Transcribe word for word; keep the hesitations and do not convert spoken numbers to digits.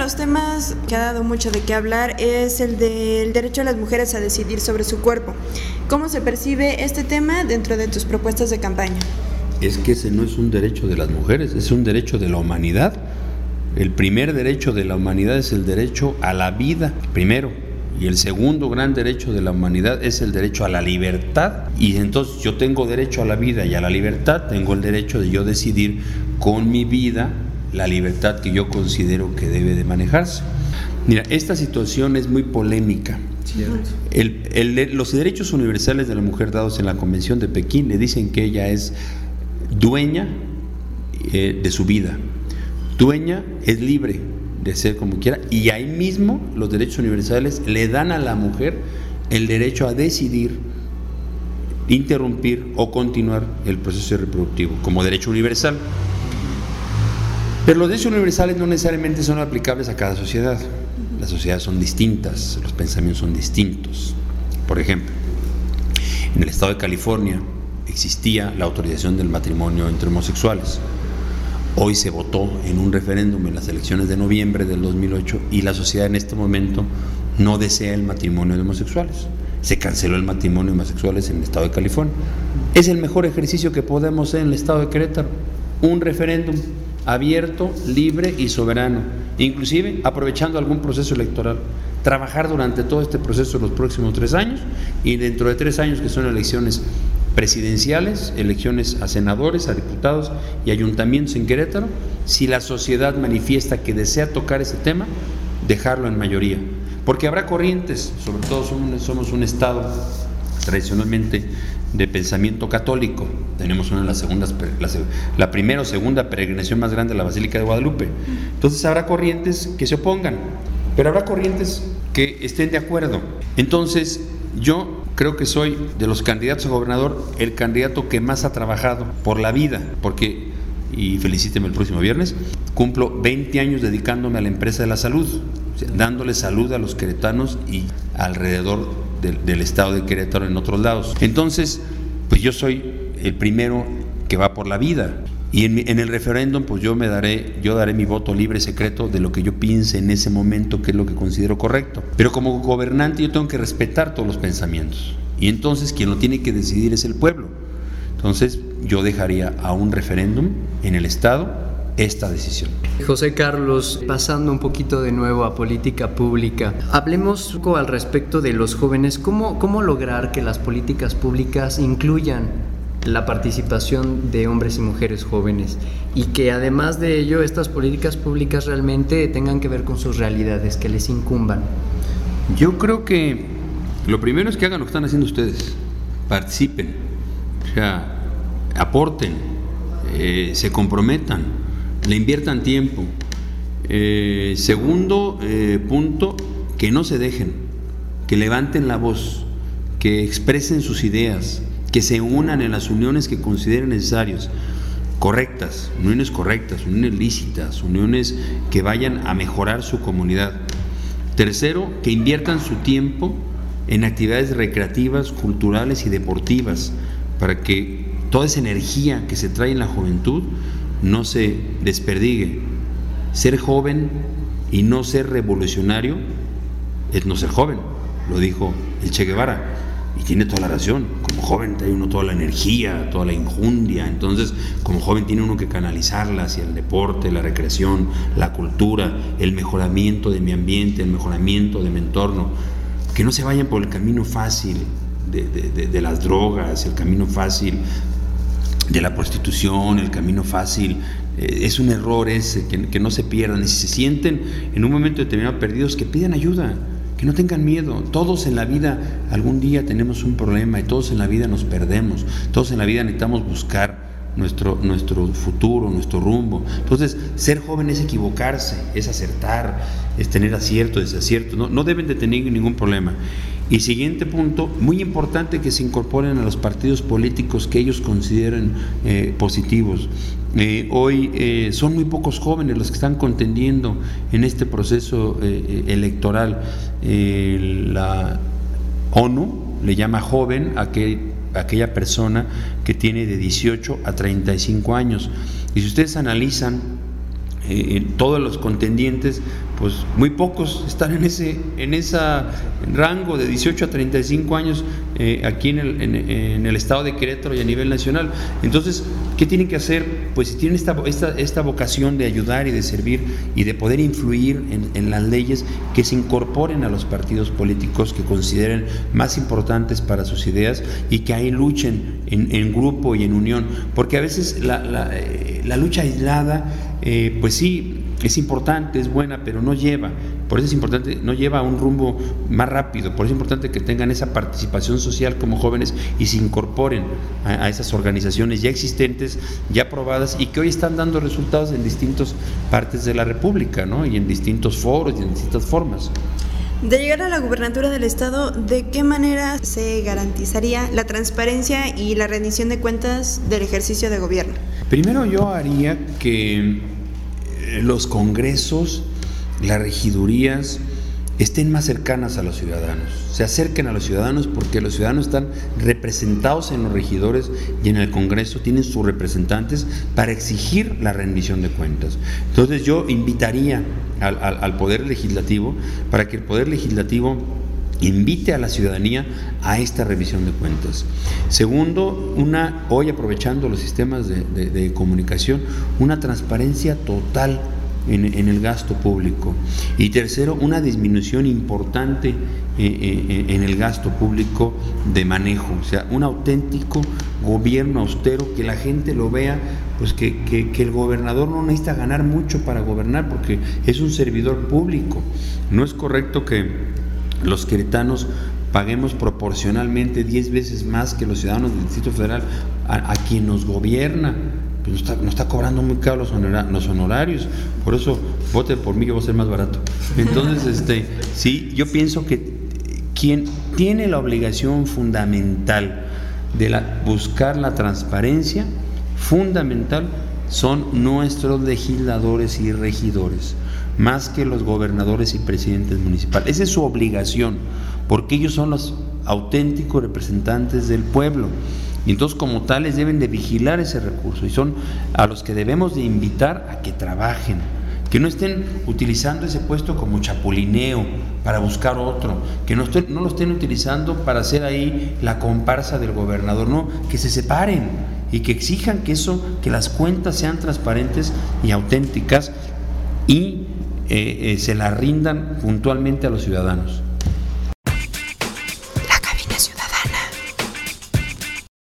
los temas que ha dado mucho de qué hablar es el del derecho de las mujeres a decidir sobre su cuerpo. ¿Cómo se percibe este tema dentro de tus propuestas de campaña? Es que ese no es un derecho de las mujeres, es un derecho de la humanidad. El primer derecho de la humanidad es el derecho a la vida, primero. Y el segundo gran derecho de la humanidad es el derecho a la libertad. Y entonces yo tengo derecho a la vida y a la libertad, tengo el derecho de yo decidir con mi vida la libertad que yo considero que debe de manejarse. Mira, esta situación es muy polémica. El, el, los derechos universales de la mujer dados en la Convención de Pekín le dicen que ella es dueña eh, de su vida, dueña, es libre de ser como quiera, y ahí mismo los derechos universales le dan a la mujer el derecho a decidir interrumpir o continuar el proceso reproductivo como derecho universal. Pero los derechos universales no necesariamente son aplicables a cada sociedad. Las sociedades son distintas, los pensamientos son distintos. Por ejemplo, en el estado de California existía la autorización del matrimonio entre homosexuales. Hoy se votó en un referéndum en las elecciones de noviembre del dos mil ocho y la sociedad en este momento no desea el matrimonio de homosexuales. Se canceló el matrimonio de homosexuales en el estado de California. Es el mejor ejercicio que podemos hacer en el estado de Querétaro. Un referéndum abierto, libre y soberano, inclusive aprovechando algún proceso electoral, trabajar durante todo este proceso los próximos tres años y dentro de tres años que son elecciones presidenciales, elecciones a senadores, a diputados y ayuntamientos en Querétaro, si la sociedad manifiesta que desea tocar ese tema, dejarlo en mayoría, porque habrá corrientes, sobre todo somos, somos un estado tradicionalmente de pensamiento católico. Tenemos una de las segundas, la, la primera o segunda peregrinación más grande de la Basílica de Guadalupe. Entonces habrá corrientes que se opongan, pero habrá corrientes que estén de acuerdo. Entonces yo creo que soy de los candidatos a gobernador el candidato que más ha trabajado por la vida, porque, y felicíteme el próximo viernes, cumplo veinte años dedicándome a la empresa de la salud, o sea, dándole salud a los queretanos y alrededor del, del estado de Querétaro en otros lados. Entonces, pues yo soy el primero que va por la vida. Y en, en el referéndum, pues yo me daré, yo daré mi voto libre, secreto, de lo que yo piense en ese momento, que es lo que considero correcto. Pero como gobernante yo tengo que respetar todos los pensamientos. Y entonces quien lo tiene que decidir es el pueblo. Entonces yo dejaría a un referéndum en el Estado esta decisión. José Carlos, pasando un poquito de nuevo a política pública, hablemos un poco al respecto de los jóvenes. ¿Cómo, cómo lograr que las políticas públicas incluyan la participación de hombres y mujeres jóvenes y que además de ello estas políticas públicas realmente tengan que ver con sus realidades, que les incumban? Yo creo que lo primero es que hagan lo que están haciendo ustedes, participen, o sea, aporten, eh, se comprometan, le inviertan tiempo. Eh, segundo eh, punto, que no se dejen, que levanten la voz, que expresen sus ideas, que se unan en las uniones que consideren necesarias, correctas, uniones correctas, uniones lícitas, uniones que vayan a mejorar su comunidad. Tercero, que inviertan su tiempo en actividades recreativas, culturales y deportivas, para que toda esa energía que se trae en la juventud no se desperdigue. Ser joven y no ser revolucionario es no ser joven, lo dijo el Che Guevara. Y tiene toda la razón. Como joven trae uno toda la energía, toda la injundia. Entonces, como joven tiene uno que canalizarla hacia el deporte, la recreación, la cultura, el mejoramiento de mi ambiente, el mejoramiento de mi entorno. Que no se vayan por el camino fácil de, de, de, de las drogas, el camino fácil de la prostitución, el camino fácil. Eh, es un error ese, que, que no se pierdan. Y si se sienten en un momento determinado perdidos, que pidan ayuda. Que no tengan miedo. Todos en la vida algún día tenemos un problema y todos en la vida nos perdemos. Todos en la vida necesitamos buscar nuestro, nuestro futuro, nuestro rumbo. Entonces, ser joven es equivocarse, es acertar, es tener acierto, desacierto. No, no deben de tener ningún problema. Y siguiente punto, muy importante que se incorporen a los partidos políticos que ellos consideren eh, positivos. Eh, hoy eh, son muy pocos jóvenes los que están contendiendo en este proceso eh, electoral. Eh, la ONU le llama joven a aquel, a aquella persona que tiene de dieciocho a treinta y cinco años. Y si ustedes analizan eh, todos los contendientes, pues muy pocos están en ese en ese rango de dieciocho a treinta y cinco años eh, aquí en el, en, en el estado de Querétaro y a nivel nacional. Entonces, ¿qué tienen que hacer? Pues si tienen esta, esta, esta vocación de ayudar y de servir y de poder influir en, en las leyes, que se incorporen a los partidos políticos que consideren más importantes para sus ideas y que ahí luchen en, en grupo y en unión, porque a veces la, la, eh, la lucha aislada, eh, pues sí, es importante, es buena, pero no lleva, por eso es importante, no lleva a un rumbo más rápido, por eso es importante que tengan esa participación social como jóvenes y se incorporen a, a esas organizaciones ya existentes, ya aprobadas y que hoy están dando resultados en distintas partes de la República, ¿no? Y en distintos foros y en distintas formas. De llegar a la gubernatura del estado, ¿de qué manera se garantizaría la transparencia y la rendición de cuentas del ejercicio de gobierno? Primero yo haría que los congresos, las regidurías estén más cercanas a los ciudadanos, se acerquen a los ciudadanos, porque los ciudadanos están representados en los regidores y en el Congreso tienen sus representantes para exigir la rendición de cuentas. Entonces yo invitaría al, al, al Poder Legislativo para que el Poder Legislativo invite a la ciudadanía a esta revisión de cuentas. Segundo, una, hoy aprovechando los sistemas de, de, de comunicación, una transparencia total en, en el gasto público. Y tercero, una disminución importante eh, eh, en el gasto público de manejo, o sea, un auténtico gobierno austero, que la gente lo vea, pues que, que, que el gobernador no necesita ganar mucho para gobernar, porque es un servidor público. No es correcto que los queretanos paguemos proporcionalmente diez veces más que los ciudadanos del Distrito Federal a, a quien nos gobierna. Pues nos está, nos está cobrando muy caro los, honora, los honorarios, por eso voten por mí, que va a ser más barato. Entonces, este, sí, yo pienso que quien tiene la obligación fundamental de la, buscar la transparencia, fundamental, son nuestros legisladores y regidores, más que los gobernadores y presidentes municipales. Esa es su obligación, porque ellos son los auténticos representantes del pueblo, y entonces como tales deben de vigilar ese recurso, y son a los que debemos de invitar a que trabajen, que no estén utilizando ese puesto como chapulineo para buscar otro, que no, estén, no lo estén utilizando para hacer ahí la comparsa del gobernador, no, que se separen y que exijan que eso, que las cuentas sean transparentes y auténticas y Eh, eh, se la rindan puntualmente a los ciudadanos.